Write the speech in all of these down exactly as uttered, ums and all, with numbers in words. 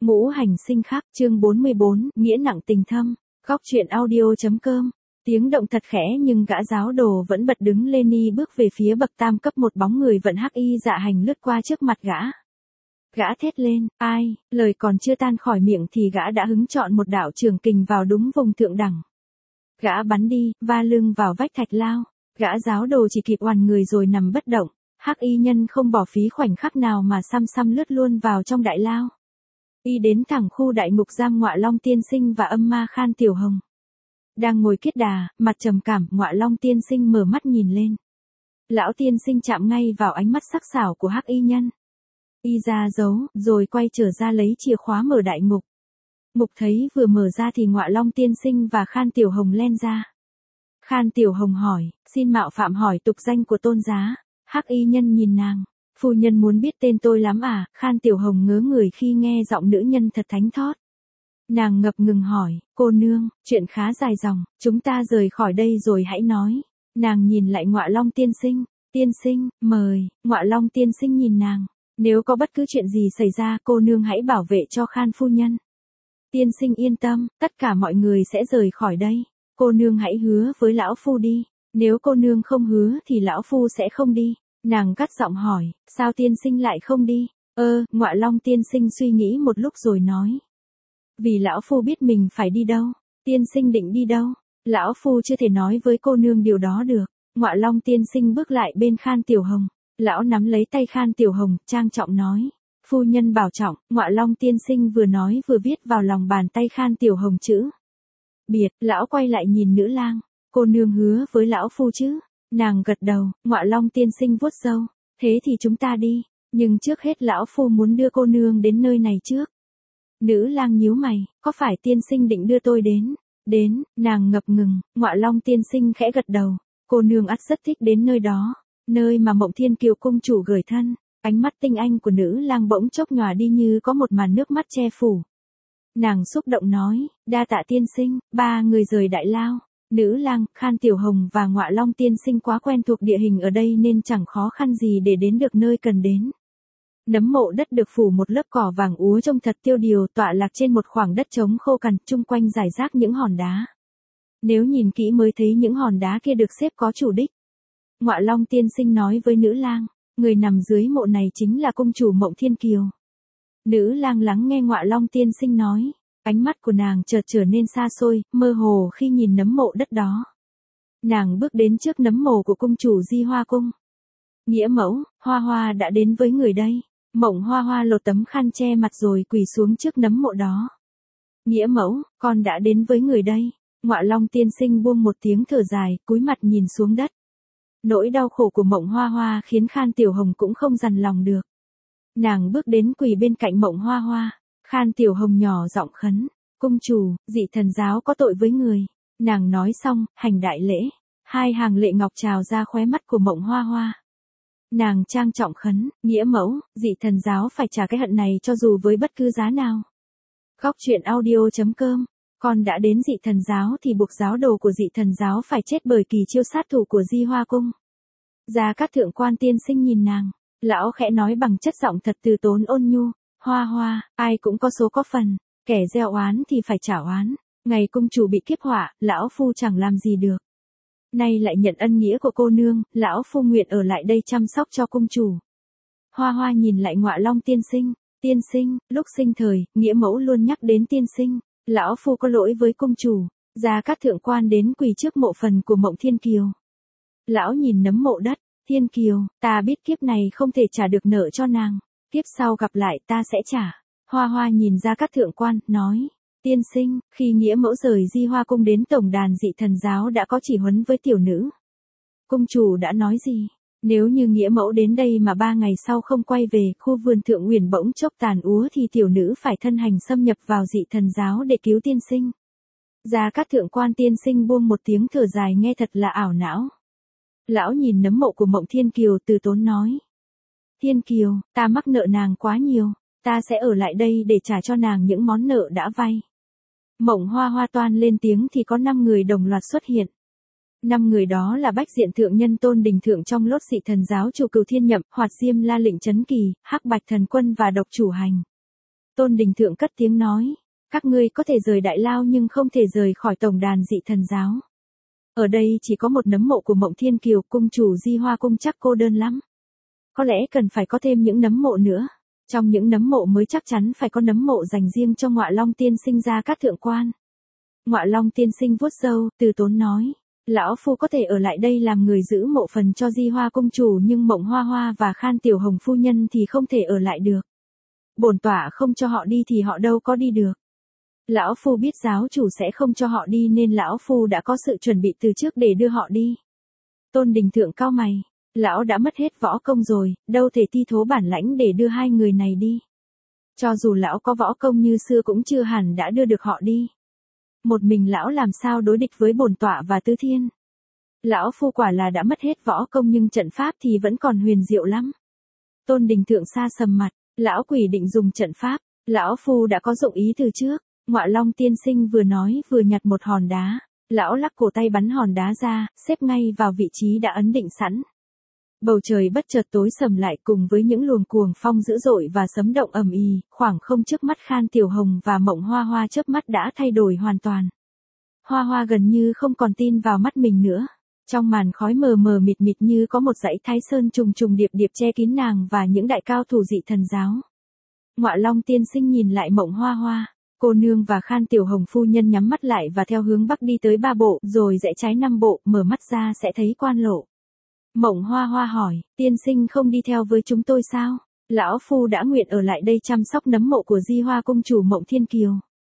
Ngũ hành sinh khắc, chương bốn mươi bốn, nghĩa nặng tình thâm. Góc truyện audio.com. Tiếng động thật khẽ nhưng gã giáo đồ vẫn bật đứng lên đi bước về phía bậc tam cấp, một bóng người vận hắc y dạ hành lướt qua trước mặt gã. Gã thét lên, ai, lời còn chưa tan khỏi miệng thì gã đã hứng chọn một đạo trường kình vào đúng vùng thượng đẳng. Gã bắn đi, va lưng vào vách thạch lao. Gã giáo đồ chỉ kịp oằn người rồi nằm bất động. Hắc y nhân không bỏ phí khoảnh khắc nào mà xăm xăm lướt luôn vào trong đại lao. Y đến thẳng khu đại ngục giam Ngọa Long tiên sinh và âm ma Khan Tiểu Hồng. Đang ngồi kiết đà, mặt trầm cảm, Ngọa Long tiên sinh mở mắt nhìn lên. Lão tiên sinh chạm ngay vào ánh mắt sắc sảo của hắc y nhân. Y ra dấu, rồi quay trở ra lấy chìa khóa mở đại ngục. Ngục thấy vừa mở ra thì Ngọa Long tiên sinh và Khan Tiểu Hồng len ra. Khan Tiểu Hồng hỏi, xin mạo phạm hỏi tục danh của tôn giá. Hắc y nhân nhìn nàng. Phu nhân muốn biết tên tôi lắm à? Khan Tiểu Hồng ngớ người khi nghe giọng nữ nhân thật thánh thót. Nàng ngập ngừng hỏi, cô nương, chuyện khá dài dòng, chúng ta rời khỏi đây rồi hãy nói. Nàng nhìn lại Ngọa Long tiên sinh. Tiên sinh, mời. Ngọa Long tiên sinh nhìn nàng. Nếu có bất cứ chuyện gì xảy ra, cô nương hãy bảo vệ cho Khan phu nhân. Tiên sinh yên tâm, tất cả mọi người sẽ rời khỏi đây. Cô nương hãy hứa với lão phu đi. Nếu cô nương không hứa thì lão phu sẽ không đi. Nàng cắt giọng hỏi, sao tiên sinh lại không đi? Ơ, Ngọa Long tiên sinh suy nghĩ một lúc rồi nói. Vì lão phu biết mình phải đi đâu. Tiên sinh định đi đâu? Lão phu chưa thể nói với cô nương điều đó được. Ngọa Long tiên sinh bước lại bên Khan Tiểu Hồng. Lão nắm lấy tay Khan Tiểu Hồng, trang trọng nói. Phu nhân bảo trọng. Ngọa Long tiên sinh vừa nói vừa viết vào lòng bàn tay Khan Tiểu Hồng chữ biệt. Lão quay lại nhìn nữ lang. Cô nương hứa với lão phu chứ? Nàng gật đầu. Ngọa Long tiên sinh vuốt râu. Thế thì chúng ta đi. Nhưng trước hết lão phu muốn đưa cô nương đến nơi này trước. Nữ lang nhíu mày. Có phải tiên sinh định đưa tôi đến? Đến. Nàng ngập ngừng. Ngọa Long tiên sinh khẽ gật đầu. Cô nương ắt rất thích đến nơi đó. Nơi mà Mộng Thiên Kiều cung chủ gửi thân. Ánh mắt tinh anh của nữ lang bỗng chốc nhòa đi như có một màn nước mắt che phủ. Nàng xúc động nói. Đa tạ tiên sinh. Ba người rời đại lao. Nữ lang, Khan Tiểu Hồng và Ngọa Long tiên sinh quá quen thuộc địa hình ở đây nên chẳng khó khăn gì để đến được nơi cần đến. Nấm mộ đất được phủ một lớp cỏ vàng úa trông thật tiêu điều, tọa lạc trên một khoảng đất trống khô cằn, chung quanh rải rác những hòn đá. Nếu nhìn kỹ mới thấy những hòn đá kia được xếp có chủ đích. Ngọa Long tiên sinh nói với nữ lang, người nằm dưới mộ này chính là cung chủ Mộng Thiên Kiều. Nữ lang lắng nghe Ngọa Long tiên sinh nói. Ánh mắt của nàng chợt trở nên xa xôi, mơ hồ khi nhìn nấm mộ đất đó. Nàng bước đến trước nấm mộ của cung chủ Di Hoa Cung. Nghĩa mẫu, Hoa Hoa đã đến với người đây. Mộng Hoa Hoa lột tấm khăn che mặt rồi quỳ xuống trước nấm mộ đó. Nghĩa mẫu, con đã đến với người đây. Ngọa Long tiên sinh buông một tiếng thở dài, cúi mặt nhìn xuống đất. Nỗi đau khổ của Mộng Hoa Hoa khiến Khan Tiểu Hồng cũng không dằn lòng được. Nàng bước đến quỳ bên cạnh Mộng Hoa Hoa. Khan Tiểu Hồng nhỏ giọng khấn, cung chủ, dị thần giáo có tội với người. Nàng nói xong, hành đại lễ. Hai hàng lệ ngọc trào ra khóe mắt của Mộng Hoa Hoa. Nàng trang trọng khấn, nghĩa mẫu, dị thần giáo phải trả cái hận này cho dù với bất cứ giá nào. Góc truyện audio.com. Con đã đến dị thần giáo thì buộc giáo đồ của dị thần giáo phải chết bởi kỳ chiêu sát thủ của Di Hoa Cung. Gia Cát Thượng Quan tiên sinh nhìn nàng. Lão khẽ nói bằng chất giọng thật từ tốn ôn nhu. Hoa Hoa, ai cũng có số có phần, kẻ gieo oán thì phải trả oán. Ngày cung chủ bị kiếp họa, lão phu chẳng làm gì được. Nay lại nhận ân nghĩa của cô nương, lão phu nguyện ở lại đây chăm sóc cho cung chủ. Hoa Hoa nhìn lại Ngọa Long tiên sinh. Tiên sinh, lúc sinh thời, nghĩa mẫu luôn nhắc đến tiên sinh. Lão phu có lỗi với cung chủ. Gia Cát Thượng Quan đến quỳ trước mộ phần của Mộng Thiên Kiều. Lão nhìn nấm mộ đất. Thiên Kiều, ta biết kiếp này không thể trả được nợ cho nàng. Kiếp sau gặp lại ta sẽ trả. Hoa Hoa nhìn Gia Cát Thượng Quan, nói. Tiên sinh, khi nghĩa mẫu rời Di Hoa Cung đến tổng đàn dị thần giáo đã có chỉ huấn với tiểu nữ. Cung chủ đã nói gì? Nếu như nghĩa mẫu đến đây mà ba ngày sau không quay về, khu vườn Thượng Uyển bỗng chốc tàn úa thì tiểu nữ phải thân hành xâm nhập vào dị thần giáo để cứu tiên sinh. Gia Cát Thượng Quan tiên sinh buông một tiếng thở dài nghe thật là ảo não. Lão nhìn nấm mộ của Mộng Thiên Kiều từ tốn nói. Thiên Kiều, ta mắc nợ nàng quá nhiều, ta sẽ ở lại đây để trả cho nàng những món nợ đã vay. Mộng Hoa Hoa toan lên tiếng thì có năm người đồng loạt xuất hiện. Năm người đó là Bách Diện Thượng Nhân Tôn Đình Thượng trong lốt dị thần giáo chủ Cửu Thiên Nhậm, Hoạt Diêm La Lệnh Chấn Kỳ, Hắc Bạch Thần Quân và Độc Chủ Hành. Tôn Đình Thượng cất tiếng nói, các ngươi có thể rời Đại Lao nhưng không thể rời khỏi tổng đàn dị thần giáo. Ở đây chỉ có một nấm mộ của Mộng Thiên Kiều, cung chủ Di Hoa cung chắc cô đơn lắm. Có lẽ cần phải có thêm những nấm mộ nữa. Trong những nấm mộ mới chắc chắn phải có nấm mộ dành riêng cho Ngọa Long tiên sinh Gia Cát Thượng Quan. Ngọa Long tiên sinh vuốt râu, từ tốn nói, lão phu có thể ở lại đây làm người giữ mộ phần cho Di Hoa cung chủ, nhưng Mộng Hoa Hoa và Khan Tiểu Hồng phu nhân thì không thể ở lại được. Bổn tọa không cho họ đi thì họ đâu có đi được. Lão phu biết giáo chủ sẽ không cho họ đi nên lão phu đã có sự chuẩn bị từ trước để đưa họ đi. Tôn Đình Thượng cau mày, lão đã mất hết võ công rồi, đâu thể thi thố bản lãnh để đưa hai người này đi. Cho dù lão có võ công như xưa cũng chưa hẳn đã đưa được họ đi. Một mình lão làm sao đối địch với bổn tọa và Tứ Thiên. Lão phu quả là đã mất hết võ công nhưng trận pháp thì vẫn còn huyền diệu lắm. Tôn Đình Thượng sa sầm mặt, lão quỷ định dùng trận pháp, lão phu đã có dụng ý từ trước. Ngọa Long tiên sinh vừa nói vừa nhặt một hòn đá, lão lắc cổ tay bắn hòn đá ra, xếp ngay vào vị trí đã ấn định sẵn. Bầu trời bất chợt tối sầm lại cùng với những luồng cuồng phong dữ dội và sấm động ầm ĩ, khoảng không trước mắt Khan Tiểu Hồng và Mộng Hoa Hoa chớp mắt đã thay đổi hoàn toàn. Hoa Hoa gần như không còn tin vào mắt mình nữa. Trong màn khói mờ mờ mịt mịt như có một dãy Thái Sơn trùng trùng điệp điệp che kín nàng và những đại cao thủ dị thần giáo. Ngọa Long tiên sinh nhìn lại Mộng Hoa Hoa. Cô nương và Khan Tiểu Hồng phu nhân nhắm mắt lại và theo hướng bắc đi tới ba bộ, rồi rẽ trái năm bộ, mở mắt ra sẽ thấy quan lộ. Mộng Hoa Hoa hỏi, tiên sinh không đi theo với chúng tôi sao? Lão phu đã nguyện ở lại đây chăm sóc nấm mộ của Di Hoa cung chủ Mộng Thiên Kiều.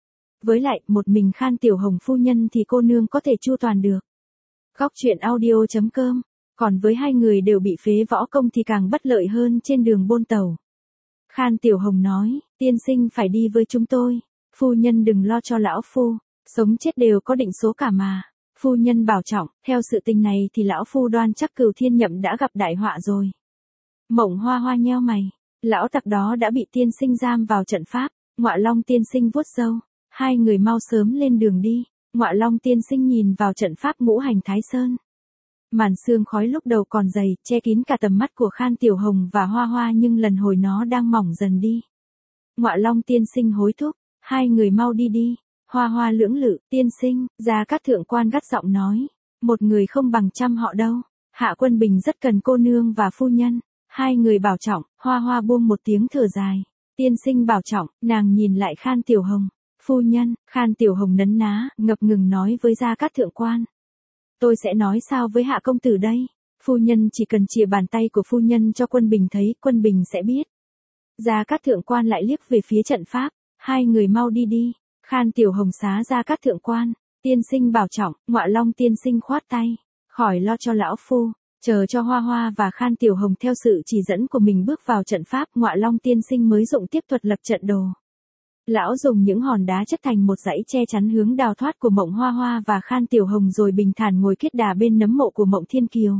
Với lại, một mình Khan Tiểu Hồng phu nhân thì cô nương có thể chu toàn được. Góc truyện audio chấm com. Còn với hai người đều bị phế võ công thì càng bất lợi hơn trên đường bôn tàu. Khan Tiểu Hồng nói, tiên sinh phải đi với chúng tôi. Phu nhân đừng lo cho lão phu, sống chết đều có định số cả mà. Phu nhân bảo trọng, theo sự tình này thì lão phu đoan chắc Cửu Thiên Nhậm đã gặp đại họa rồi. Mộng Hoa Hoa nheo mày, lão tặc đó đã bị tiên sinh giam vào trận pháp. Ngọa Long tiên sinh vuốt râu, hai người mau sớm lên đường đi. Ngọa Long tiên sinh nhìn vào trận pháp ngũ hành Thái Sơn. Màn sương khói lúc đầu còn dày, che kín cả tầm mắt của Khan Tiểu Hồng và Hoa Hoa nhưng lần hồi nó đang mỏng dần đi. Ngọa Long tiên sinh hối thúc, hai người mau đi đi. Hoa Hoa lưỡng lự, tiên sinh, Gia Cát Thượng Quan gắt giọng nói, một người không bằng trăm họ đâu. Hạ Quân Bình rất cần cô nương và phu nhân. Hai người bảo trọng. Hoa Hoa buông một tiếng thở dài. Tiên sinh bảo trọng. Nàng nhìn lại Khan Tiểu Hồng. Phu nhân. Khan Tiểu Hồng nấn ná, ngập ngừng nói với Gia Cát Thượng Quan. Tôi sẽ nói sao với Hạ công tử đây? Phu nhân chỉ cần chìa bàn tay của phu nhân cho Quân Bình thấy, Quân Bình sẽ biết. Gia Cát Thượng Quan lại liếc về phía trận pháp. Hai người mau đi đi. Khan Tiểu Hồng xá Gia Cát Thượng Quan. Tiên sinh bảo trọng. Ngọa Long tiên sinh khoát tay. Khỏi lo cho lão phu. Chờ cho Hoa Hoa và Khan Tiểu Hồng theo sự chỉ dẫn của mình bước vào trận pháp. Ngọa Long tiên sinh mới dụng tiếp thuật lập trận đồ. Lão dùng những hòn đá chất thành một dãy che chắn hướng đào thoát của Mộng Hoa Hoa và Khan Tiểu Hồng rồi bình thản ngồi kết đà bên nấm mộ của Mộng Thiên Kiều.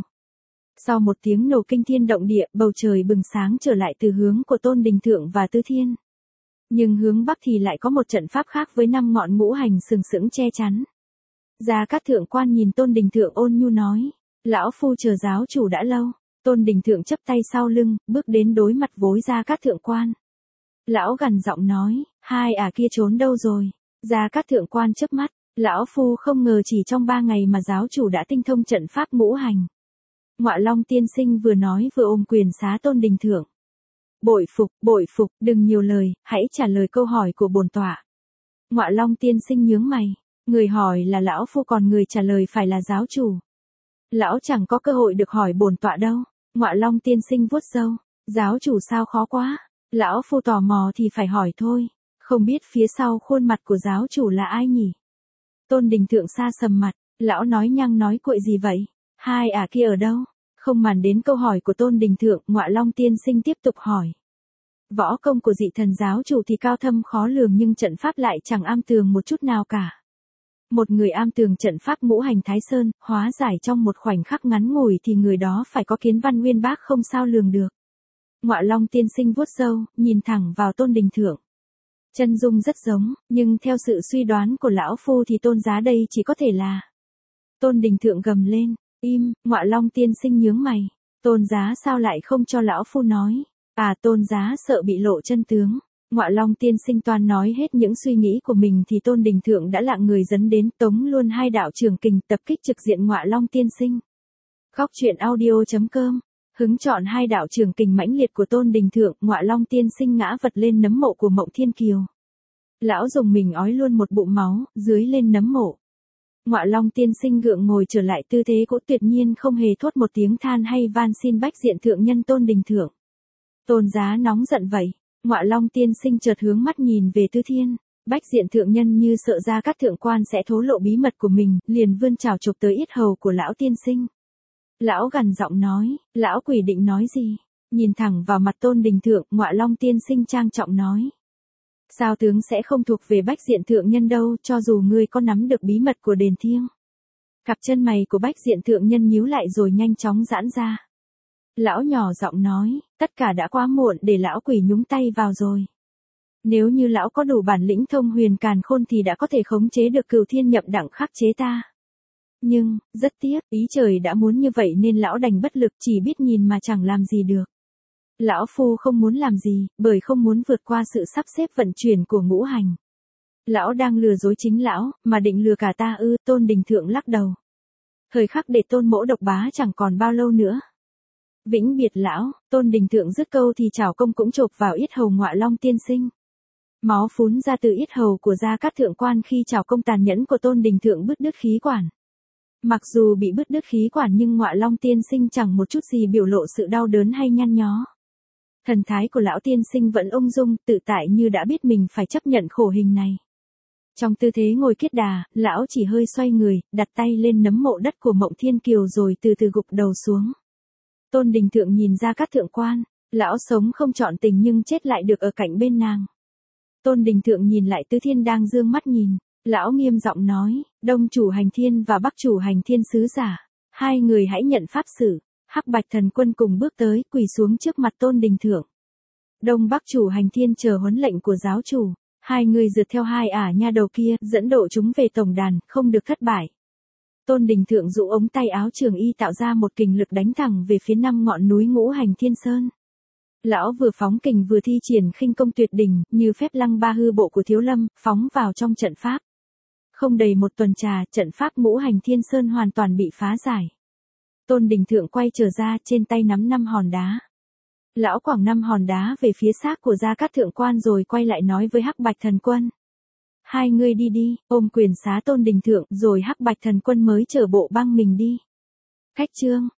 Sau một tiếng nổ kinh thiên động địa, bầu trời bừng sáng trở lại từ hướng của Tôn Đình Thượng và Tứ Thiên. Nhưng hướng bắc thì lại có một trận pháp khác với năm ngọn ngũ hành sừng sững che chắn. Gia Cát Thượng Quan nhìn Tôn Đình Thượng ôn nhu nói, lão phu chờ giáo chủ đã lâu. Tôn Đình Thượng chấp tay sau lưng, bước đến đối mặt với Gia Cát Thượng Quan. Lão gằn giọng nói, hai ả kia trốn đâu rồi? Gia Cát Thượng Quan chớp mắt, lão phu không ngờ chỉ trong ba ngày mà giáo chủ đã tinh thông trận pháp ngũ hành. Ngọa Long tiên sinh vừa nói vừa ôm quyền xá Tôn Đình Thượng. Bội phục, bội phục, đừng nhiều lời, hãy trả lời câu hỏi của bổn tọa. Ngọa Long tiên sinh nhướng mày, người hỏi là lão phu còn người trả lời phải là giáo chủ. Lão chẳng có cơ hội được hỏi bổn tọa đâu. Ngọa Long tiên sinh vuốt râu, giáo chủ sao khó quá. Lão phu tò mò thì phải hỏi thôi, không biết phía sau khuôn mặt của giáo chủ là ai nhỉ? Tôn Đình Thượng sa sầm mặt, lão nói nhăng nói cuội gì vậy? Hai ả kia ở đâu? Không màn đến câu hỏi của Tôn Đình Thượng, Ngọa Long tiên sinh tiếp tục hỏi. Võ công của dị thần giáo chủ thì cao thâm khó lường nhưng trận pháp lại chẳng am tường một chút nào cả. Một người am tường trận pháp ngũ hành Thái Sơn, hóa giải trong một khoảnh khắc ngắn ngủi thì người đó phải có kiến văn uyên bác không sao lường được. Ngọa Long tiên sinh vuốt râu, nhìn thẳng vào Tôn Đình Thượng. Chân dung rất giống, nhưng theo sự suy đoán của lão phu thì Tôn giá đây chỉ có thể là. Tôn Đình Thượng gầm lên, im. Ngọa Long tiên sinh nhướng mày. Tôn giá sao lại không cho lão phu nói? À, Tôn giá sợ bị lộ chân tướng. Ngọa Long tiên sinh toan nói hết những suy nghĩ của mình thì Tôn Đình Thượng đã lạng người dấn đến tống luôn hai đạo trường kình tập kích trực diện Ngọa Long tiên sinh. Góc truyện audio chấm com. Hứng chọn hai đạo trường kình mãnh liệt của Tôn Đình Thượng, Ngọa Long tiên sinh ngã vật lên nấm mộ của Mộng Thiên Kiều. Lão dùng mình ói luôn một bụng máu, dưới lên nấm mộ. Ngọa Long tiên sinh gượng ngồi trở lại tư thế cũ tuyệt nhiên không hề thốt một tiếng than hay van xin bách diện thượng nhân Tôn Đình Thượng. Tôn giá nóng giận vậy. Ngọa Long tiên sinh chợt hướng mắt nhìn về Tư Thiên. Bách diện thượng nhân như sợ Gia Cát thượng quan sẽ thố lộ bí mật của mình, liền vươn chảo chụp tới yết hầu của lão tiên sinh. Lão gằn giọng nói, lão quỷ định nói gì? Nhìn thẳng vào mặt Tôn Đình Thượng, Ngọa Long tiên sinh trang trọng nói. Sao tướng sẽ không thuộc về bách diện thượng nhân đâu, cho dù ngươi có nắm được bí mật của đền thiêng. Cặp chân mày của bách diện thượng nhân nhíu lại rồi nhanh chóng giãn ra. Lão nhỏ giọng nói, tất cả đã quá muộn để lão quỷ nhúng tay vào rồi. Nếu như lão có đủ bản lĩnh thông huyền càn khôn thì đã có thể khống chế được Cửu Thiên nhập đẳng khắc chế ta. Nhưng, rất tiếc, ý trời đã muốn như vậy nên lão đành bất lực chỉ biết nhìn mà chẳng làm gì được. Lão phu không muốn làm gì, bởi không muốn vượt qua sự sắp xếp vận chuyển của ngũ hành. Lão đang lừa dối chính lão, mà định lừa cả ta ư? Tôn Đình Thượng lắc đầu. Thời khắc để Tôn mỗ độc bá chẳng còn bao lâu nữa. Vĩnh biệt lão. Tôn Đình Thượng dứt câu thì chảo công cũng chộp vào yết hầu Ngọa Long tiên sinh. Máu phún ra từ yết hầu của Gia Cát thượng quan khi chảo công tàn nhẫn của Tôn Đình Thượng bứt đứt khí quản. Mặc dù bị bứt đứt khí quản nhưng Ngọa Long tiên sinh chẳng một chút gì biểu lộ sự đau đớn hay nhăn nhó. Thần thái của lão tiên sinh vẫn ung dung, tự tại như đã biết mình phải chấp nhận khổ hình này. Trong tư thế ngồi kiết đà, lão chỉ hơi xoay người, đặt tay lên nấm mộ đất của Mộng Thiên Kiều rồi từ từ gục đầu xuống. Tôn Đình Thượng nhìn Gia Cát thượng quan, lão sống không trọn tình nhưng chết lại được ở cạnh bên nàng. Tôn Đình Thượng nhìn lại Tư Thiên đang dương mắt nhìn, lão nghiêm giọng nói, Đông chủ hành thiên và Bắc chủ hành thiên sứ giả, hai người hãy nhận pháp xử. Hắc Bạch thần quân cùng bước tới, quỳ xuống trước mặt Tôn Đình Thượng. Đông Bắc chủ hành thiên chờ huấn lệnh của giáo chủ, hai người rượt theo hai ả nha đầu kia, dẫn độ chúng về tổng đàn, không được thất bại. Tôn Đình Thượng dụ ống tay áo trường y tạo ra một kình lực đánh thẳng về phía năm ngọn núi ngũ hành thiên sơn. Lão vừa phóng kình vừa thi triển khinh công tuyệt đỉnh, như phép lăng ba hư bộ của Thiếu Lâm, phóng vào trong trận pháp. Không đầy một tuần trà, trận pháp ngũ hành thiên sơn hoàn toàn bị phá giải. Tôn Đình Thượng quay trở ra, trên tay nắm năm hòn đá. Lão quẳng năm hòn đá về phía xác của Gia Cát thượng quan rồi quay lại nói với Hắc Bạch thần quân. Hai người đi đi, ôm quyền xá Tôn Đình Thượng, rồi Hắc Bạch thần quân mới chở bộ băng mình đi. Khách chương.